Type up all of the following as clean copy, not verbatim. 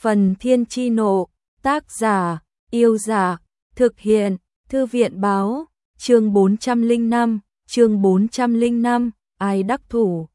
Phần Thiên Chi Nộ, tác giả, Yêu Dạ, thực hiện, Thư viện Báo, chương 405, ai đắc thủ.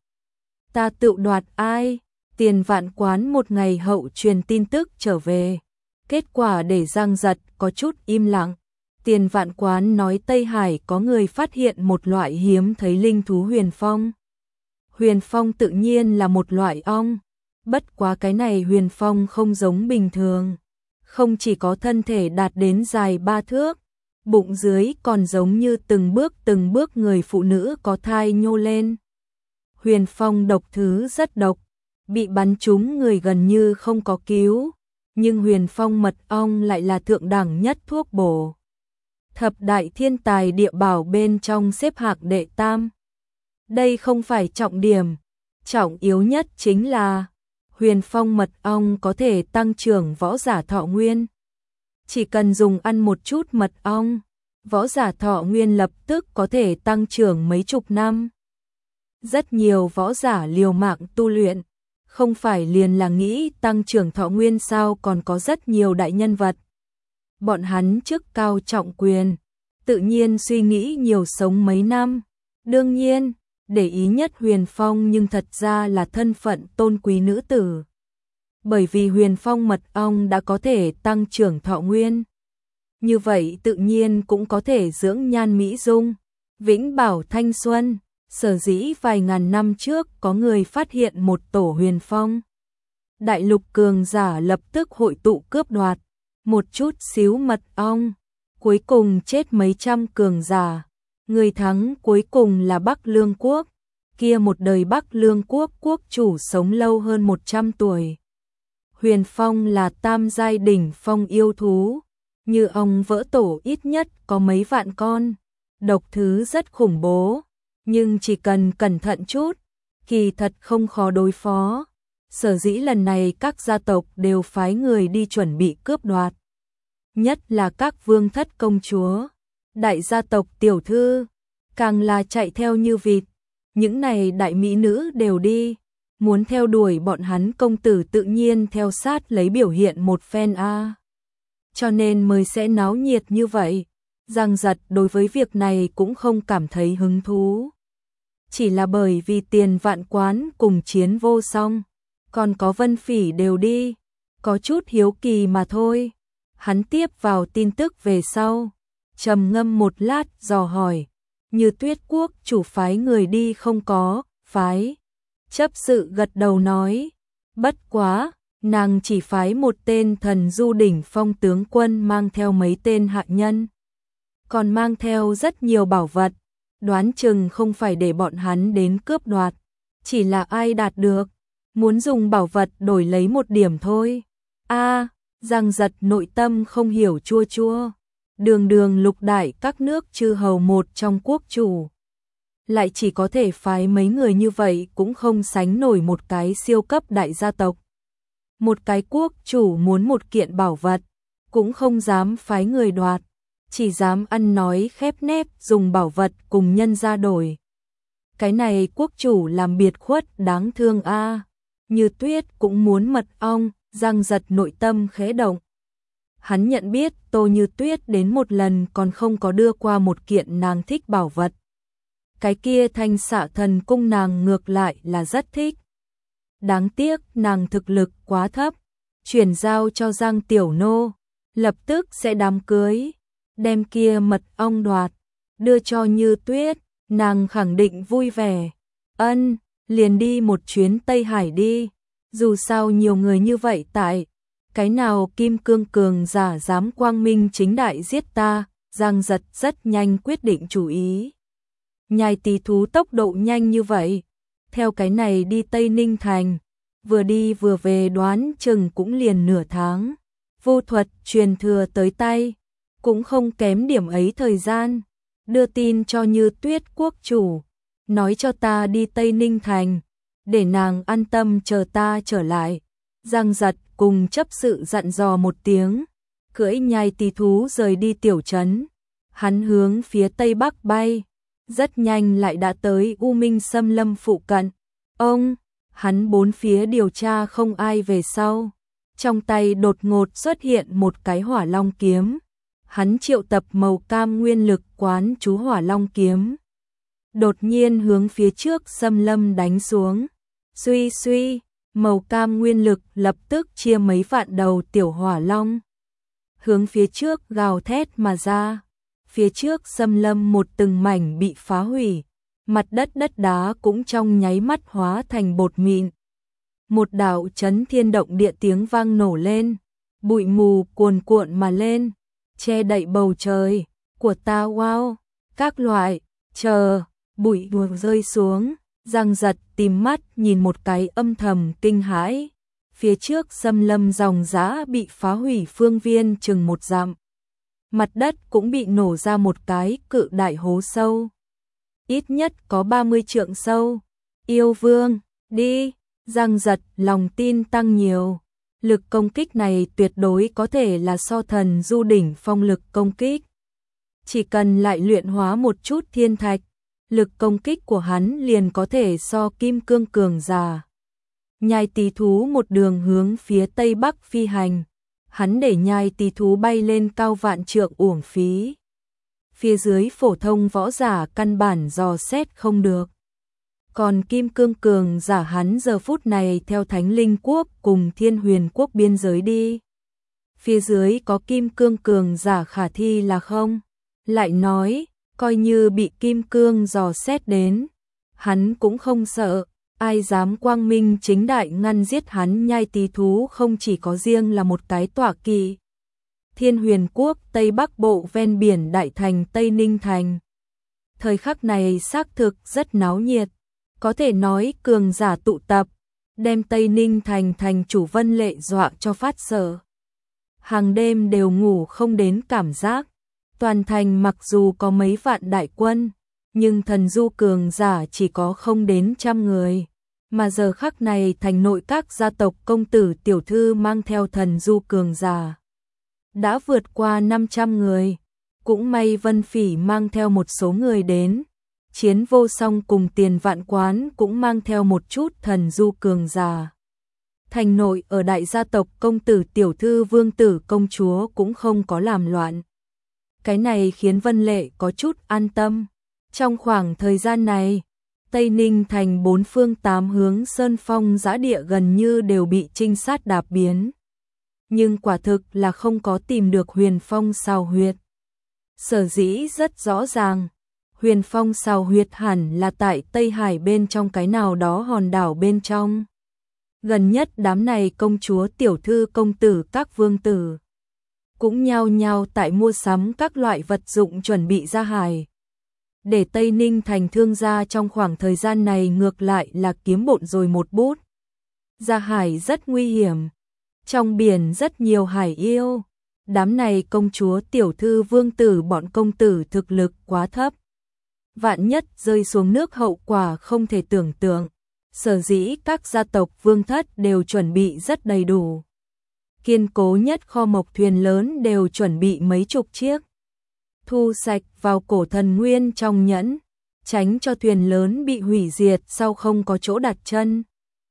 Ta tự đoạt ai, Tiền Vạn Quán một ngày hậu truyền tin tức trở về. Kết quả để Giang Giật có chút im lặng. Tiền Vạn Quán nói Tây Hải có người phát hiện một loại hiếm thấy linh thú huyền phong. Huyền phong tự nhiên là một loại ong. Bất quá cái này huyền phong không giống bình thường. Không chỉ có thân thể đạt đến dài 3 thước, bụng dưới còn giống như từng bước người phụ nữ có thai nhô lên. Huyền phong độc thứ rất độc, bị bắn trúng người gần như không có cứu, nhưng huyền phong mật ong lại là thượng đẳng nhất thuốc bổ. Thập đại thiên tài địa bảo bên trong xếp hạng đệ tam. Đây không phải trọng điểm, trọng yếu nhất chính là huyền phong mật ong có thể tăng trưởng võ giả thọ nguyên. Chỉ cần dùng ăn một chút mật ong, võ giả thọ nguyên lập tức có thể tăng trưởng mấy chục năm. Rất nhiều võ giả liều mạng tu luyện, không phải liền là nghĩ tăng trưởng thọ nguyên sao, còn có rất nhiều đại nhân vật. Bọn hắn chức cao trọng quyền, tự nhiên suy nghĩ nhiều sống mấy năm. Đương nhiên, để ý nhất huyền phong nhưng thật ra là thân phận tôn quý nữ tử. Bởi vì huyền phong mật ong đã có thể tăng trưởng thọ nguyên. Như vậy tự nhiên cũng có thể dưỡng nhan mỹ dung, vĩnh bảo thanh xuân. Sở dĩ vài ngàn năm trước có người phát hiện một tổ huyền phong. Đại lục cường giả lập tức hội tụ cướp đoạt. Một chút xíu mật ong, cuối cùng chết mấy trăm cường giả. Người thắng cuối cùng là Bắc Lương Quốc. Kia một đời Bắc Lương Quốc quốc chủ sống lâu hơn 100 tuổi. Huyền phong là tam giai đỉnh phong yêu thú. Như ong vỡ tổ ít nhất có mấy vạn con. Độc thứ rất khủng bố. Nhưng chỉ cần cẩn thận chút, kỳ thật không khó đối phó. Sở dĩ lần này các gia tộc đều phái người đi chuẩn bị cướp đoạt. Nhất là các vương thất công chúa, đại gia tộc tiểu thư, càng là chạy theo như vịt. Những này đại mỹ nữ đều đi, muốn theo đuổi bọn hắn công tử tự nhiên theo sát lấy biểu hiện một phen a. Cho nên mới sẽ náo nhiệt như vậy. Giang Giật đối với việc này cũng không cảm thấy hứng thú. Chỉ là bởi vì Tiền Vạn Quán cùng Chiến Vô Song, còn có Vân Phỉ đều đi, có chút hiếu kỳ mà thôi. Hắn tiếp vào tin tức về sau, trầm ngâm một lát dò hỏi, Như Tuyết quốc chủ phái người đi không có? Phái. Chấp sự gật đầu nói, bất quá, nàng chỉ phái một tên thần du đỉnh phong tướng quân mang theo mấy tên hạ nhân, còn mang theo rất nhiều bảo vật. Đoán chừng không phải để bọn hắn đến cướp đoạt, chỉ là ai đạt được, muốn dùng bảo vật đổi lấy một điểm thôi. Giang Giật nội tâm không hiểu chua chua. Đường lục đại các nước chư hầu một trong quốc chủ, lại chỉ có thể phái mấy người như vậy cũng không sánh nổi một cái siêu cấp đại gia tộc. Một cái quốc chủ muốn một kiện bảo vật, cũng không dám phái người đoạt. Chỉ dám ăn nói khép nép dùng bảo vật cùng nhân gia đổi. Cái này quốc chủ làm biệt khuất đáng thương a. Như Tuyết cũng muốn mật ong. Giang Giật nội tâm khẽ động. Hắn nhận biết Tô Như Tuyết đến một lần còn không có đưa qua một kiện nàng thích bảo vật. Cái kia Thanh Xạ Thần Cung nàng ngược lại là rất thích. Đáng tiếc nàng thực lực quá thấp. Chuyển giao cho Giang Tiểu Nô, lập tức sẽ đám cưới. Đem kia mật ong đoạt, đưa cho Như Tuyết, nàng khẳng định vui vẻ. Liền đi một chuyến Tây Hải đi. Dù sao nhiều người như vậy tại, cái nào kim cương cường giả dám quang minh chính đại giết ta. Giang Giật rất nhanh quyết định chủ ý. Nhai tí thú tốc độ nhanh như vậy, theo cái này đi Tây Ninh Thành, vừa đi vừa về đoán chừng cũng liền nửa tháng. Vô thuật truyền thừa tới tay, cũng không kém điểm ấy thời gian. Đưa tin cho Như Tuyết quốc chủ, nói cho ta đi Tây Ninh Thành, để nàng an tâm chờ ta trở lại. Giang Giật cùng chấp sự dặn dò một tiếng, cưỡi nhai tí thú rời đi tiểu trấn. Hắn hướng phía tây bắc bay, rất nhanh lại đã tới U Minh Xâm Lâm phụ cận. Hắn bốn phía điều tra không ai về sau, Trong tay đột ngột xuất hiện một cái hỏa long kiếm. Hắn triệu tập màu cam nguyên lực quán chú hỏa long kiếm. Đột nhiên hướng phía trước xâm lâm đánh xuống. Suy suy, màu cam nguyên lực lập tức chia mấy vạn đầu tiểu hỏa long. Hướng phía trước gào thét mà ra. Phía trước xâm lâm một từng mảnh bị phá hủy. Mặt đất đất đá cũng trong nháy mắt hóa thành bột mịn. Một đạo chấn thiên động địa tiếng vang nổ lên. Bụi mù cuồn cuộn mà lên. Che đậy bầu trời. Của ta wow. Các loại. Chờ. Bụi đùa rơi xuống. Giang giật tìm mắt nhìn một cái âm thầm kinh hãi. Phía trước xâm lâm dòng dã bị phá hủy phương viên chừng 1 dặm. Mặt đất cũng bị nổ ra một cái cự đại hố sâu. Ít nhất có 30 trượng sâu. Yêu vương, đi. Giang giật lòng tin tăng nhiều. Lực công kích này tuyệt đối có thể là so thần du đỉnh phong lực công kích. Chỉ cần lại luyện hóa một chút thiên thạch, lực công kích của hắn liền có thể so kim cương cường giả. Nhai tỳ thú một đường hướng phía tây bắc phi hành. Hắn để nhai tỳ thú bay lên cao vạn trượng uổng phí. Phía dưới phổ thông võ giả căn bản dò xét không được. Còn kim cương cường giả hắn giờ phút này theo Thánh Linh Quốc cùng Thiên Huyền Quốc biên giới đi. Phía dưới có kim cương cường giả khả thi là không? Lại nói, coi như bị kim cương dò xét đến, hắn cũng không sợ. Ai dám quang minh chính đại ngăn giết hắn. Nhai tỳ thú không chỉ có riêng là một cái tọa kỵ. Thiên Huyền Quốc Tây Bắc Bộ ven biển Đại Thành Tây Ninh Thành. Thời khắc này xác thực rất náo nhiệt. Có thể nói cường giả tụ tập, đem Tây Ninh Thành thành chủ Vân Lệ dọa cho phát sợ. Hàng đêm đều ngủ không đến cảm giác. Toàn thành mặc dù có mấy vạn đại quân, nhưng thần du cường giả chỉ có không đến 100 người. Mà giờ khắc này thành nội các gia tộc công tử tiểu thư mang theo thần du cường giả đã vượt qua 500 người. Cũng may Vân Phỉ mang theo một số người đến. Chiến Vô Song cùng Tiền Vạn Quán cũng mang theo một chút thần du cường giả. Thành nội ở đại gia tộc công tử tiểu thư vương tử công chúa cũng không có làm loạn. Cái này khiến Vân Lệ có chút an tâm. Trong khoảng thời gian này, Tây Ninh Thành 4 phương 8 hướng sơn phong giã địa gần như đều bị trinh sát đạp biến. Nhưng quả thực là không có tìm được Huyền Phong Sào Huyệt. Sở dĩ rất rõ ràng, Huyền Phong Sào Huyệt hẳn là tại Tây Hải bên trong cái nào đó hòn đảo bên trong. Gần nhất đám này công chúa tiểu thư công tử các vương tử cũng nhao nhao tại mua sắm các loại vật dụng chuẩn bị ra hải. Để Tây Ninh Thành thương gia trong khoảng thời gian này ngược lại là kiếm bộn rồi một bút. Ra hải rất nguy hiểm. Trong biển rất nhiều hải yêu. Đám này công chúa tiểu thư vương tử bọn công tử thực lực quá thấp. Vạn nhất rơi xuống nước hậu quả không thể tưởng tượng. Sở dĩ các gia tộc vương thất đều chuẩn bị rất đầy đủ. Kiên cố nhất kho mộc thuyền lớn đều chuẩn bị mấy chục chiếc. Thu sạch vào cổ thần nguyên trong nhẫn, tránh cho thuyền lớn bị hủy diệt sau không có chỗ đặt chân.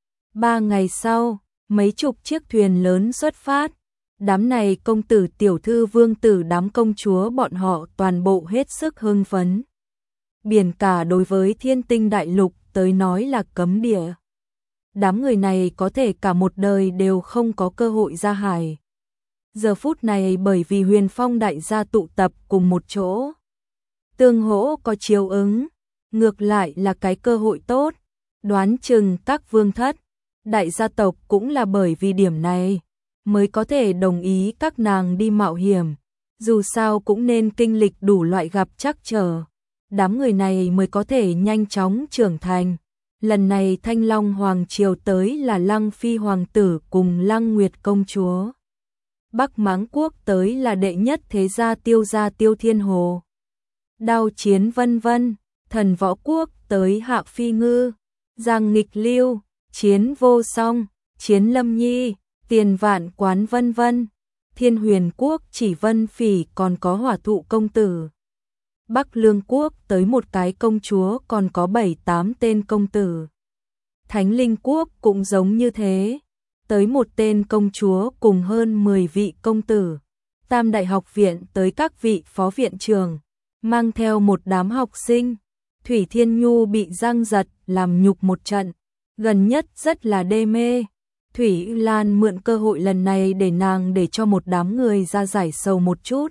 3 ngày sau, mấy chục chiếc thuyền lớn xuất phát. Đám này công tử tiểu thư vương tử đám công chúa bọn họ toàn bộ hết sức hưng phấn. Biển cả đối với Thiên Tinh đại lục tới nói là cấm địa. Đám người này có thể cả một đời đều không có cơ hội ra hải. Giờ phút này bởi vì Huyền Phong đại gia tụ tập cùng một chỗ, tương hỗ có chiếu ứng, ngược lại là cái cơ hội tốt. Đoán chừng các vương thất, đại gia tộc cũng là bởi vì điểm này mới có thể đồng ý các nàng đi mạo hiểm. Dù sao cũng nên kinh lịch đủ loại gặp trắc trở, đám người này mới có thể nhanh chóng trưởng thành. Lần này Thanh Long Hoàng Triều tới là Lăng Phi Hoàng tử cùng Lăng Nguyệt Công Chúa. Bắc Mãng Quốc tới là đệ nhất thế gia Tiêu Thiên Hồ. Đao Chiến vân vân. Thần Võ Quốc tới Hạ Phi Ngư, Giang Nghịch Lưu, Chiến Vô Song, Chiến Lâm Nhi, Tiền Vạn Quán vân vân. Thiên Huyền Quốc chỉ Vân Phỉ còn có Hỏa Thụ công tử. Bắc Lương Quốc tới một cái công chúa còn có 7-8 tên công tử. Thánh Linh Quốc cũng giống như thế. tới một tên công chúa cùng hơn 10 vị công tử, Tam đại học viện tới các vị phó viện trưởng, mang theo một đám học sinh. Thủy Thiên Nhu bị Giang Giật làm nhục một trận, gần nhất rất là đê mê. Thủy Lan mượn cơ hội lần này để cho một đám người ra giải sầu một chút,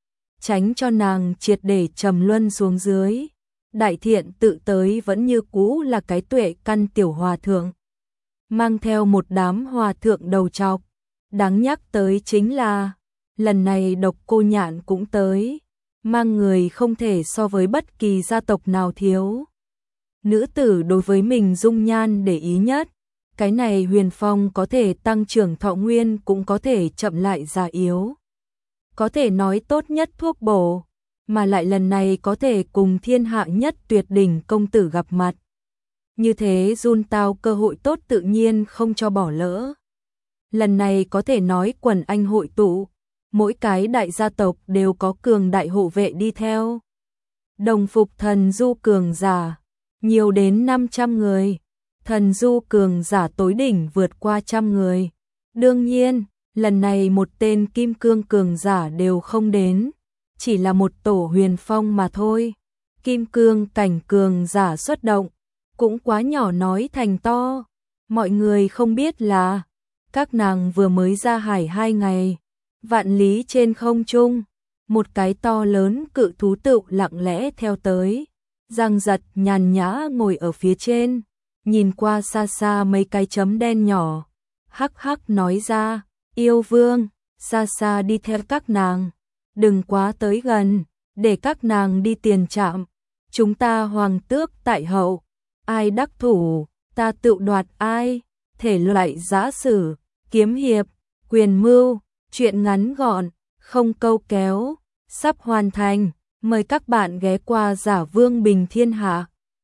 tránh cho nàng triệt để trầm luân xuống dưới. Đại Thiện tự tới vẫn như cũ là cái tuệ căn tiểu hòa thượng, mang theo một đám hòa thượng đầu trọc. Đáng nhắc tới chính là, lần này Độc Cô Nhạn cũng tới, mang người không thể so với bất kỳ gia tộc nào thiếu. Nữ tử đối với mình dung nhan để ý nhất, cái này huyền phong có thể tăng trưởng thọ nguyên cũng có thể chậm lại già yếu. Có thể nói tốt nhất thuốc bổ, mà lại lần này có thể cùng thiên hạ nhất tuyệt đỉnh công tử gặp mặt. Như thế Jun Tao cơ hội tốt tự nhiên không cho bỏ lỡ. Lần này có thể nói quần anh hội tụ, mỗi cái đại gia tộc đều có cường đại hộ vệ đi theo. Đồng phục thần du cường giả, nhiều đến 500 người, thần du cường giả tối đỉnh vượt qua 100 người. Đương nhiên, lần này một tên kim cương cường giả đều không đến, chỉ là một tổ huyền phong mà thôi. Kim cương cảnh cường giả xuất động, cũng quá nhỏ nói thành to. Mọi người không biết là, các nàng vừa mới ra hải 2 ngày, vạn lý trên không trung, một cái to lớn cự thú tựu lặng lẽ theo tới. Giang Giật nhàn nhã ngồi ở phía trên, nhìn qua xa xa mấy cái chấm đen nhỏ, hắc hắc nói ra, yêu vương, xa xa đi theo các nàng, đừng quá tới gần, để các nàng đi tiền trạm, chúng ta hoàng tước tại hậu, ai đắc thủ, ta tự đoạt ai, thể loại giã sử, kiếm hiệp, quyền mưu, chuyện ngắn gọn, không câu kéo, sắp hoàn thành, mời các bạn ghé qua Giả Vương Bình Thiên Hạ.